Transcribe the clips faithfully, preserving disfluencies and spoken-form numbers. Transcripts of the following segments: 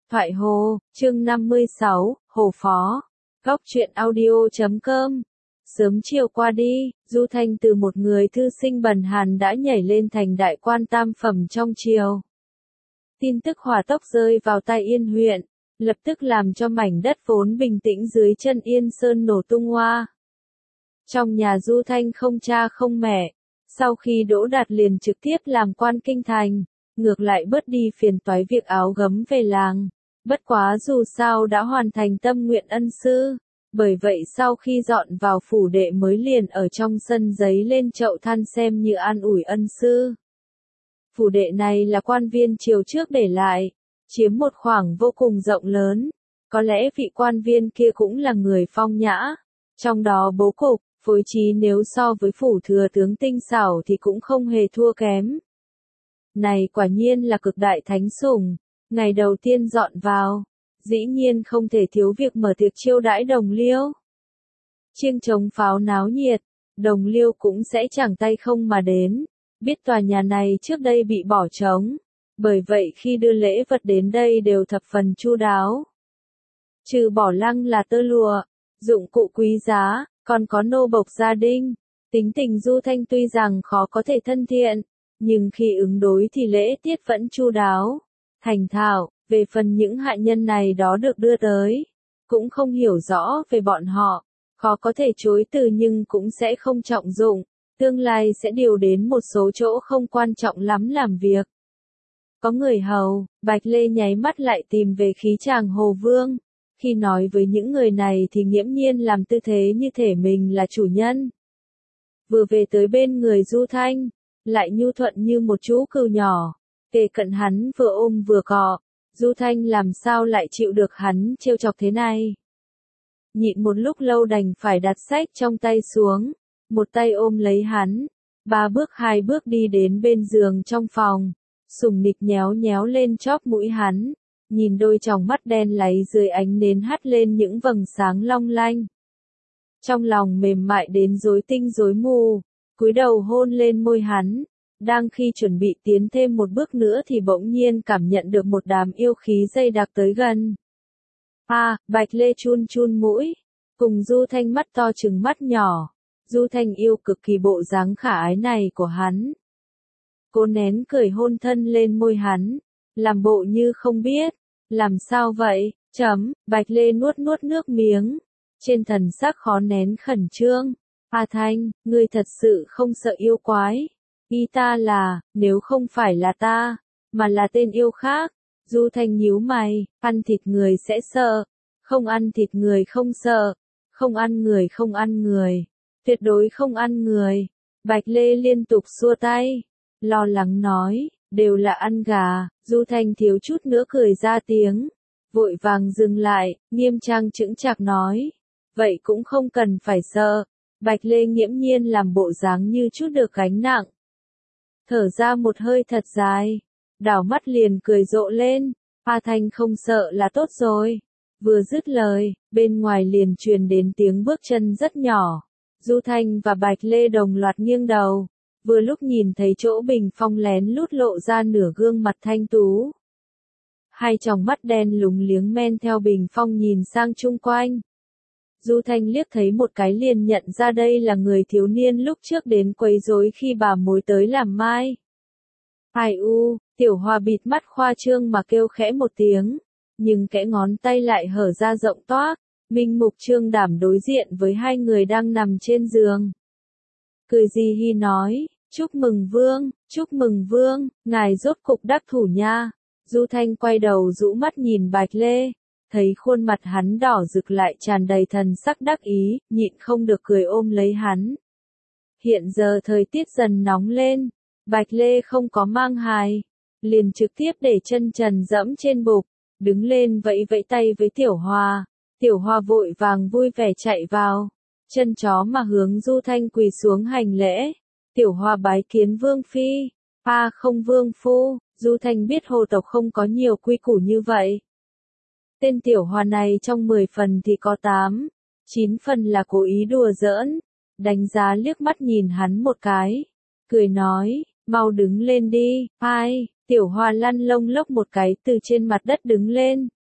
Thoại Hồ, chương năm mươi sáu, Hồ Phó. Góc truyện audio chấm com. Sớm chiều qua đi, Du Thanh từ một người thư sinh bần hàn đã nhảy lên thành đại quan tam phẩm trong triều. Tin tức hỏa tốc rơi vào tai Yên huyện, lập tức làm cho mảnh đất vốn bình tĩnh dưới chân Yên Sơn nổ tung hoa. Trong nhà Du Thanh không cha không mẹ, sau khi đỗ đạt liền trực tiếp làm quan kinh thành, ngược lại bớt đi phiền toái việc áo gấm về làng. Bất quá dù sao đã hoàn thành tâm nguyện ân sư, bởi vậy sau khi dọn vào phủ đệ mới liền ở trong sân giấy lên chậu than xem như an ủi ân sư. Phủ đệ này là quan viên triều trước để lại, chiếm một khoảng vô cùng rộng lớn, có lẽ vị quan viên kia cũng là người phong nhã, trong đó bố cục, phối trí nếu so với phủ thừa tướng tinh xảo thì cũng không hề thua kém. Này quả nhiên là cực đại thánh sủng. Ngày đầu tiên dọn vào, dĩ nhiên không thể thiếu việc mở tiệc chiêu đãi đồng liêu. Chiêng trống pháo náo nhiệt, đồng liêu cũng sẽ chẳng tay không mà đến, biết tòa nhà này trước đây bị bỏ trống, bởi vậy khi đưa lễ vật đến đây đều thập phần chu đáo. Trừ bỏ lăng là tơ lụa, dụng cụ quý giá, còn có nô bộc gia đình. Tính tình Du Thanh tuy rằng khó có thể thân thiện, nhưng khi ứng đối thì lễ tiết vẫn chu đáo. Thành thạo, về phần những hạ nhân này đó được đưa tới, cũng không hiểu rõ về bọn họ, khó có thể chối từ nhưng cũng sẽ không trọng dụng, tương lai sẽ điều đến một số chỗ không quan trọng lắm làm việc. Có người hầu, Bạch Lê nháy mắt lại tìm về khí chàng Hồ Vương, khi nói với những người này thì nghiễm nhiên làm tư thế như thể mình là chủ nhân. Vừa về tới bên người Du Thanh, lại nhu thuận như một chú cừu nhỏ. Kề cận hắn vừa ôm vừa cọ, Du Thanh làm sao lại chịu được hắn trêu chọc thế này. Nhịn một lúc lâu đành phải đặt sách trong tay xuống, một tay ôm lấy hắn, ba bước hai bước đi đến bên giường trong phòng, sùng nịch nhéo nhéo lên chóp mũi hắn, nhìn đôi tròng mắt đen láy dưới ánh nến hắt lên những vầng sáng long lanh. Trong lòng mềm mại đến rối tinh rối mù, cúi đầu hôn lên môi hắn. Đang khi chuẩn bị tiến thêm một bước nữa thì bỗng nhiên cảm nhận được một đám yêu khí dày đặc tới gần. À, Bạch Lê chun chun mũi, cùng Du Thanh mắt to trừng mắt nhỏ. Du Thanh yêu cực kỳ bộ dáng khả ái này của hắn. Cô nén cười hôn thân lên môi hắn, làm bộ như không biết. Làm sao vậy? Chấm, Bạch Lê nuốt nuốt nước miếng, trên thần sắc khó nén khẩn trương. A Thanh, ngươi thật sự không sợ yêu quái. Ý ta là, nếu không phải là ta, mà là tên yêu khác. Du Thanh nhíu mày, ăn thịt người sẽ sợ, không ăn thịt người không sợ, không ăn người không ăn người, tuyệt đối không ăn người. Bạch Lê liên tục xua tay, lo lắng nói, đều là ăn gà. Du Thanh thiếu chút nữa cười ra tiếng, vội vàng dừng lại, nghiêm trang chững chạc nói, vậy cũng không cần phải sợ. Bạch Lê nghiễm nhiên làm bộ dáng như chút được gánh nặng. Thở ra một hơi thật dài, đảo mắt liền cười rộ lên, A Thanh không sợ là tốt rồi. Vừa dứt lời, bên ngoài liền truyền đến tiếng bước chân rất nhỏ. Du Thanh và Bạch Lê đồng loạt nghiêng đầu, vừa lúc nhìn thấy chỗ bình phong lén lút lộ ra nửa gương mặt thanh tú. Hai tròng mắt đen lúng liếng men theo bình phong nhìn sang chung quanh. Du Thanh liếc thấy một cái liền nhận ra đây là người thiếu niên lúc trước đến quấy rối khi bà mối tới làm mai. Ai u, Tiểu Hoa bịt mắt khoa trương mà kêu khẽ một tiếng, nhưng kẽ ngón tay lại hở ra rộng toác, minh mục trương đảm đối diện với hai người đang nằm trên giường. Cười gì hi nói, chúc mừng vương, chúc mừng vương, ngài rốt cục đắc thủ nha. Du Thanh quay đầu rũ mắt nhìn Bạch Lê. Thấy khuôn mặt hắn đỏ rực lại tràn đầy thần sắc đắc ý, nhịn không được cười ôm lấy hắn. Hiện giờ thời tiết dần nóng lên, Bạch Lê không có mang hài, liền trực tiếp để chân trần dẫm trên bục, đứng lên vẫy vẫy tay với Tiểu Hoa. Tiểu Hoa vội vàng vui vẻ chạy vào, chân chó mà hướng Du Thanh quỳ xuống hành lễ. Tiểu Hoa bái kiến vương phi. A không vương phu. Du Thanh biết Hồ tộc không có nhiều quy củ như vậy. Tên Tiểu Hoa này trong mười phần thì có tám, chín phần là cố ý đùa giỡn. Đánh giá liếc mắt nhìn hắn một cái, cười nói, mau đứng lên đi. Ai? Tiểu Hoa lăn lông lốc một cái từ trên mặt đất đứng lên,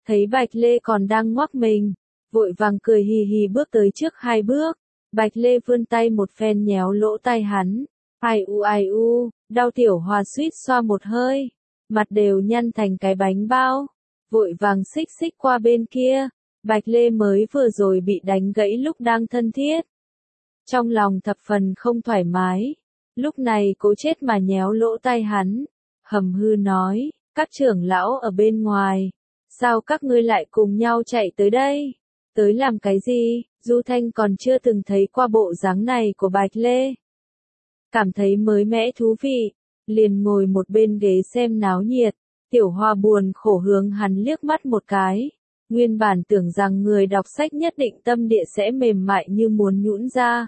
thấy Bạch Lê còn đang ngoắc mình, vội vàng cười hì hì bước tới trước hai bước. Bạch Lê vươn tay một phen nhéo lỗ tai hắn. Ai u ai u, đau Tiểu Hòa suýt xoa một hơi, mặt đều nhăn thành cái bánh bao, vội vàng xích xích qua bên kia. Bạch Lê mới vừa rồi bị đánh gãy lúc đang thân thiết, trong lòng thập phần không thoải mái, lúc này cố chết mà nhéo lỗ tai hắn, hầm hư nói, các trưởng lão ở bên ngoài, sao các ngươi lại cùng nhau chạy tới đây, tới làm cái gì? Du Thanh còn chưa từng thấy qua bộ dáng này của Bạch Lê, cảm thấy mới mẻ thú vị, liền ngồi một bên ghế xem náo nhiệt. Tiểu Hoa buồn khổ hướng hắn liếc mắt một cái, nguyên bản tưởng rằng người đọc sách nhất định tâm địa sẽ mềm mại như muốn nhũn ra.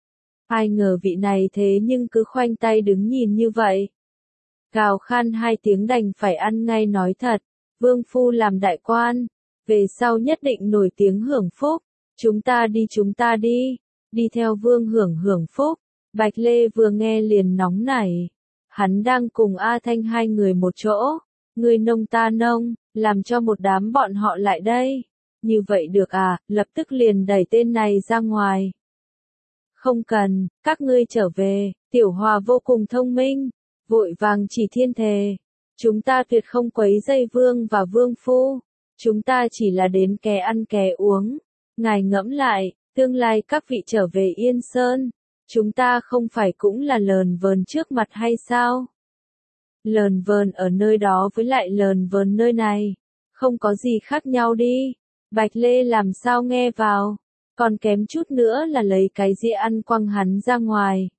Ai ngờ vị này thế nhưng cứ khoanh tay đứng nhìn như vậy. Gào khan hai tiếng đành phải ăn ngay nói thật, Vương Phu làm đại quan, về sau nhất định nổi tiếng hưởng phúc, chúng ta đi chúng ta đi, đi theo Vương hưởng hưởng phúc. Bạch Lê vừa nghe liền nóng nảy, hắn đang cùng A Thanh hai người một chỗ, người nông ta nông, làm cho một đám bọn họ lại đây, như vậy được à, lập tức liền đẩy tên này ra ngoài. Không cần, các ngươi trở về. Tiểu Hòa vô cùng thông minh, vội vàng chỉ thiên thề, chúng ta tuyệt không quấy rầy Vương và Vương Phu, chúng ta chỉ là đến ké ăn ké uống, ngài ngẫm lại, tương lai các vị trở về Yên Sơn, chúng ta không phải cũng là lờn vờn trước mặt hay sao? Lờn vờn ở nơi đó với lại lờn vờn nơi này, không có gì khác nhau đi. Bạch Lê làm sao nghe vào, còn kém chút nữa là lấy cái dĩa ăn quăng hắn ra ngoài.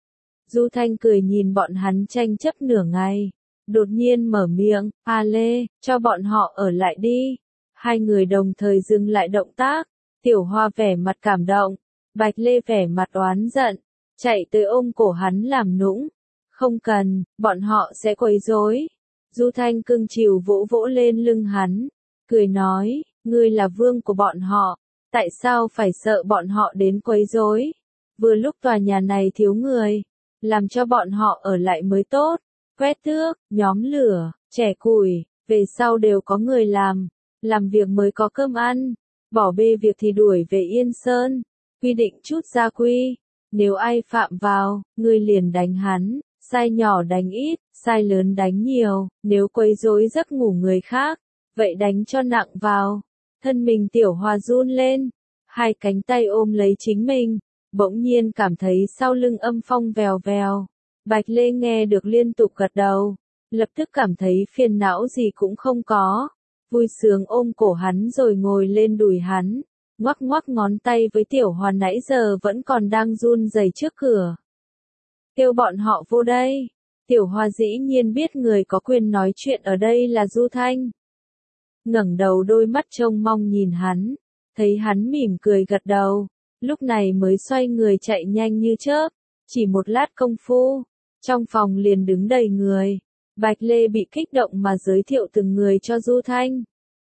Du Thanh cười nhìn bọn hắn tranh chấp nửa ngày, đột nhiên mở miệng, A Lê, cho bọn họ ở lại đi. Hai người đồng thời dừng lại động tác, Tiểu Hoa vẻ mặt cảm động, Bạch Lê vẻ mặt oán giận, chạy tới ôm cổ hắn làm nũng. Không cần, bọn họ sẽ quấy rối. Du Thanh cưng chiều vỗ vỗ lên lưng hắn, cười nói, ngươi là vương của bọn họ, tại sao phải sợ bọn họ đến quấy rối? Vừa lúc tòa nhà này thiếu người, làm cho bọn họ ở lại mới tốt, quét tước, nhóm lửa, chẻ củi, về sau đều có người làm, làm việc mới có cơm ăn, bỏ bê việc thì đuổi về Yên Sơn, quy định chút gia quy, nếu ai phạm vào, ngươi liền đánh hắn, sai nhỏ đánh ít, sai lớn đánh nhiều, nếu quấy rối giấc ngủ người khác, vậy đánh cho nặng vào. Thân mình Tiểu Hòa run lên, hai cánh tay ôm lấy chính mình, bỗng nhiên cảm thấy sau lưng âm phong vèo vèo. Bạch Lê nghe được liên tục gật đầu, lập tức cảm thấy phiền não gì cũng không có, vui sướng ôm cổ hắn rồi ngồi lên đùi hắn, ngoắc ngoắc ngón tay với Tiểu Hòa nãy giờ vẫn còn đang run rẩy trước cửa. Kêu bọn họ vô đây. Tiểu Hòa dĩ nhiên biết người có quyền nói chuyện ở đây là Du Thanh. Ngẩng đầu đôi mắt trông mong nhìn hắn, thấy hắn mỉm cười gật đầu, lúc này mới xoay người chạy nhanh như chớp, chỉ một lát công phu, trong phòng liền đứng đầy người. Bạch Lê bị kích động mà giới thiệu từng người cho Du Thanh.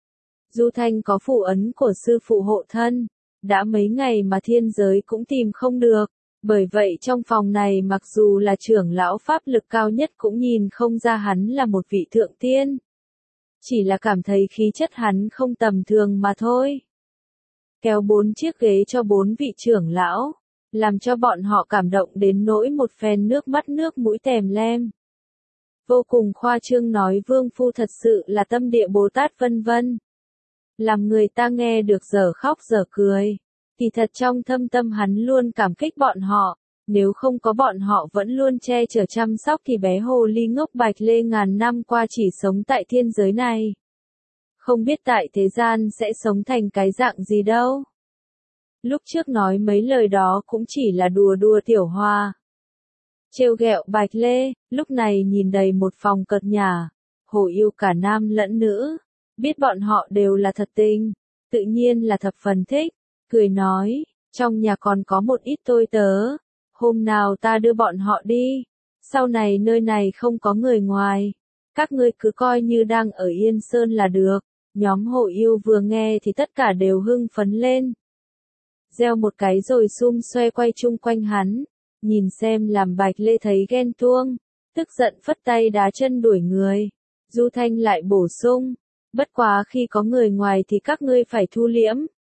Du Thanh có phù ấn của sư phụ hộ thân, đã mấy ngày mà thiên giới cũng tìm không được, bởi vậy trong phòng này mặc dù là trưởng lão pháp lực cao nhất cũng nhìn không ra hắn là một vị thượng tiên. Chỉ là cảm thấy khí chất hắn không tầm thường mà thôi. Kéo bốn chiếc ghế cho bốn vị trưởng lão, làm cho bọn họ cảm động đến nỗi một phen nước mắt nước mũi tèm lem. Vô cùng khoa trương nói Vương Phu thật sự là tâm địa Bồ Tát vân vân. Làm người ta nghe được dở khóc dở cười. Kỳ thật trong thâm tâm hắn luôn cảm kích bọn họ, nếu không có bọn họ vẫn luôn che chở chăm sóc thì bé hồ ly ngốc Bạch Lê ngàn năm qua chỉ sống tại thiên giới này. Không biết tại thế gian sẽ sống thành cái dạng gì đâu. Lúc trước nói mấy lời đó cũng chỉ là đùa đùa Tiểu Hòa. Trêu ghẹo Bạch Lê, lúc này nhìn đầy một phòng cợt nhả, hồ yêu cả nam lẫn nữ, biết bọn họ đều là thật tình, tự nhiên là thập phần thích. Cười nói, trong nhà còn có một ít tôi tớ, hôm nào ta đưa bọn họ đi, sau này nơi này không có người ngoài, các ngươi cứ coi như đang ở Yên Sơn là được. Nhóm hộ yêu vừa nghe thì tất cả đều hưng phấn lên. Gieo một cái rồi xum xoe quay chung quanh hắn, nhìn xem làm Bạch Lê thấy ghen tuông, tức giận phất tay đá chân đuổi người. Du Thanh lại bổ sung, Bất quá khi có người ngoài thì các ngươi phải thu liễm.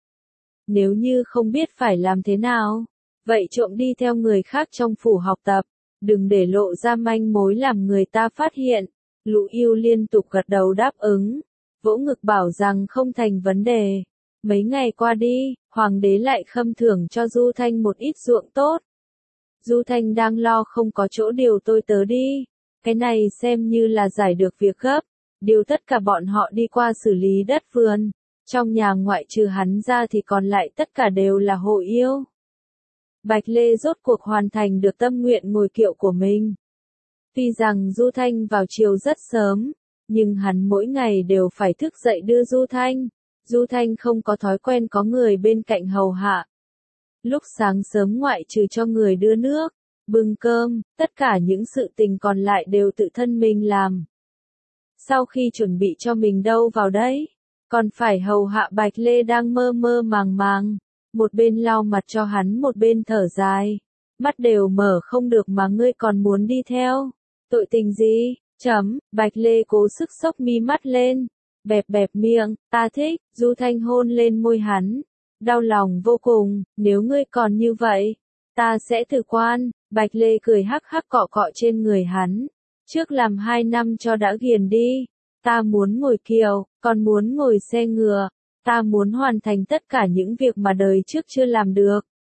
Nếu như không biết phải làm thế nào, vậy trộm đi theo người khác trong phủ học tập, đừng để lộ ra manh mối làm người ta phát hiện. Lũ Yêu liên tục gật đầu đáp ứng, vỗ ngực bảo rằng không thành vấn đề. Mấy ngày qua đi, hoàng đế lại khâm thưởng cho Du Thanh một ít ruộng tốt. Du Thanh đang lo không có chỗ điều tôi tớ đi, cái này xem như là giải được việc gấp, điều tất cả bọn họ đi qua xử lý đất vườn. Trong nhà ngoại trừ hắn ra thì còn lại tất cả đều là hộ yêu. Bạch Lê rốt cuộc hoàn thành được tâm nguyện ngồi kiệu của mình. Tuy rằng Du Thanh vào chiều rất sớm, nhưng hắn mỗi ngày đều phải thức dậy đưa Du Thanh. Du Thanh không có thói quen có người bên cạnh hầu hạ. Lúc sáng sớm ngoại trừ cho người đưa nước, bưng cơm, tất cả những sự tình còn lại đều tự thân mình làm. Sau khi chuẩn bị cho mình đâu vào đấy, còn phải hầu hạ Bạch Lê đang mơ mơ màng màng, một bên lau mặt cho hắn một bên thở dài. Mắt đều mở không được mà ngươi còn muốn đi theo. Tội tình gì? Chấm, Bạch Lê cố sức xốc mi mắt lên, bẹp bẹp miệng, ta thích. Du Thanh hôn lên môi hắn, đau lòng vô cùng, nếu ngươi còn như vậy, ta sẽ thử quan. Bạch Lê cười hắc hắc cọ cọ trên người hắn, trước làm hai năm cho đã ghiền đi, ta muốn ngồi kiệu, còn muốn ngồi xe ngựa, ta muốn hoàn thành tất cả những việc mà đời trước chưa làm được.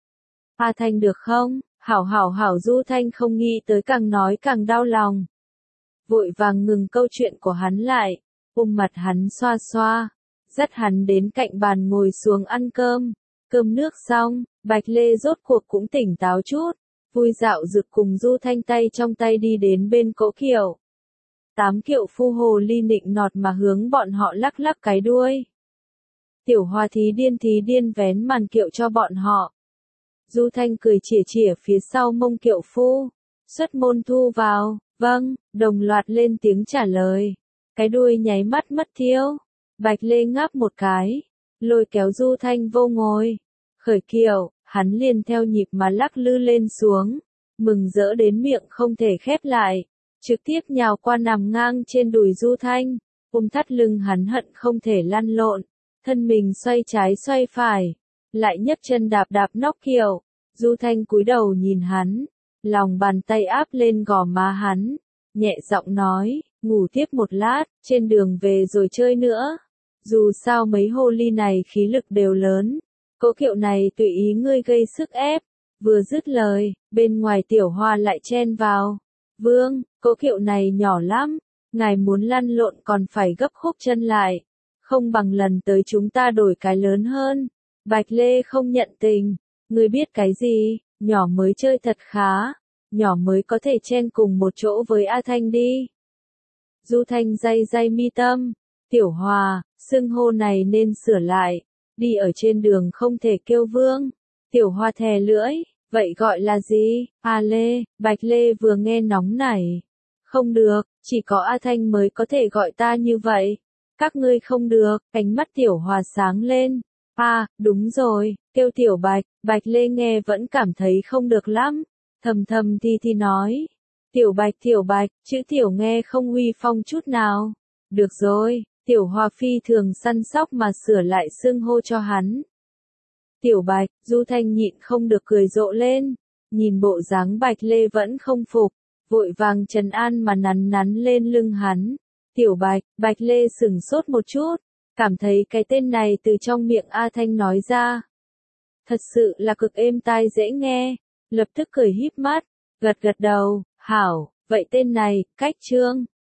A Thanh được không? Hảo hảo hảo. Du Thanh không nghĩ tới càng nói càng đau lòng. Vội vàng ngừng câu chuyện của hắn lại, ôm mặt hắn xoa xoa, dắt hắn đến cạnh bàn ngồi xuống ăn cơm. Cơm nước xong, Bạch Lê rốt cuộc cũng tỉnh táo chút, vui dạo dực cùng Du Thanh tay trong tay đi đến bên cỗ kiệu. Tám kiệu phu hồ ly nịnh nọt mà hướng bọn họ lắc lắc cái đuôi. Tiểu Hoa thí điên thí điên vén màn kiệu cho bọn họ. Du Thanh cười chỉa chỉa phía sau mông kiệu phu, xuất môn thu vào, vâng, đồng loạt lên tiếng trả lời. Cái đuôi nháy mắt mất tiêu. Bạch Lê ngáp một cái, lôi kéo Du Thanh vô ngồi. Khởi kiệu, hắn liền theo nhịp mà lắc lư lên xuống, mừng rỡ đến miệng không thể khép lại, trực tiếp nhào qua nằm ngang trên đùi Du Thanh, ôm thắt lưng hắn hận không thể lăn lộn, thân mình xoay trái xoay phải, lại nhấc chân đạp đạp nóc kiệu. Du Thanh cúi đầu nhìn hắn, lòng bàn tay áp lên gò má hắn, nhẹ giọng nói, ngủ tiếp một lát, trên đường về rồi chơi nữa. Dù sao mấy hồ ly này khí lực đều lớn, cỗ kiệu này tùy ý ngươi gây sức ép. Vừa dứt lời, bên ngoài Tiểu Hoa lại chen vào. Vương, cỗ kiệu này nhỏ lắm, ngài muốn lăn lộn còn phải gấp khúc chân lại, không bằng lần tới chúng ta đổi cái lớn hơn. Bạch Lê không nhận tình, ngươi biết cái gì, nhỏ mới chơi thật khá, nhỏ mới có thể chen cùng một chỗ với A Thanh đi. Du Thanh day day mi tâm, Tiểu Hoa, xưng hô này nên sửa lại, đi ở trên đường không thể kêu vương. Tiểu Hoa thè lưỡi, vậy gọi là gì? A Lê. Bạch Lê vừa nghe nóng nảy. Không được, chỉ có A Thanh mới có thể gọi ta như vậy. Các ngươi không được. Ánh mắt Tiểu Hoa sáng lên. À, đúng rồi, kêu Tiểu Bạch. Bạch Lê nghe vẫn cảm thấy không được lắm, thầm thầm thì thì nói. Tiểu Bạch Tiểu Bạch, chữ Tiểu nghe không uy phong chút nào. Được rồi. Tiểu Hoa phi thường săn sóc mà sửa lại xưng hô cho hắn. Tiểu Bạch. Du Thanh nhịn không được cười rộ lên, nhìn bộ dáng Bạch Lê vẫn không phục, vội vàng trấn an mà nắn nắn lên lưng hắn. Tiểu Bạch. Bạch Lê sửng sốt một chút, cảm thấy cái tên này từ trong miệng A Thanh nói ra, thật sự là cực êm tai dễ nghe, lập tức cười híp mắt, gật gật đầu. Hảo, vậy tên này, cách trương.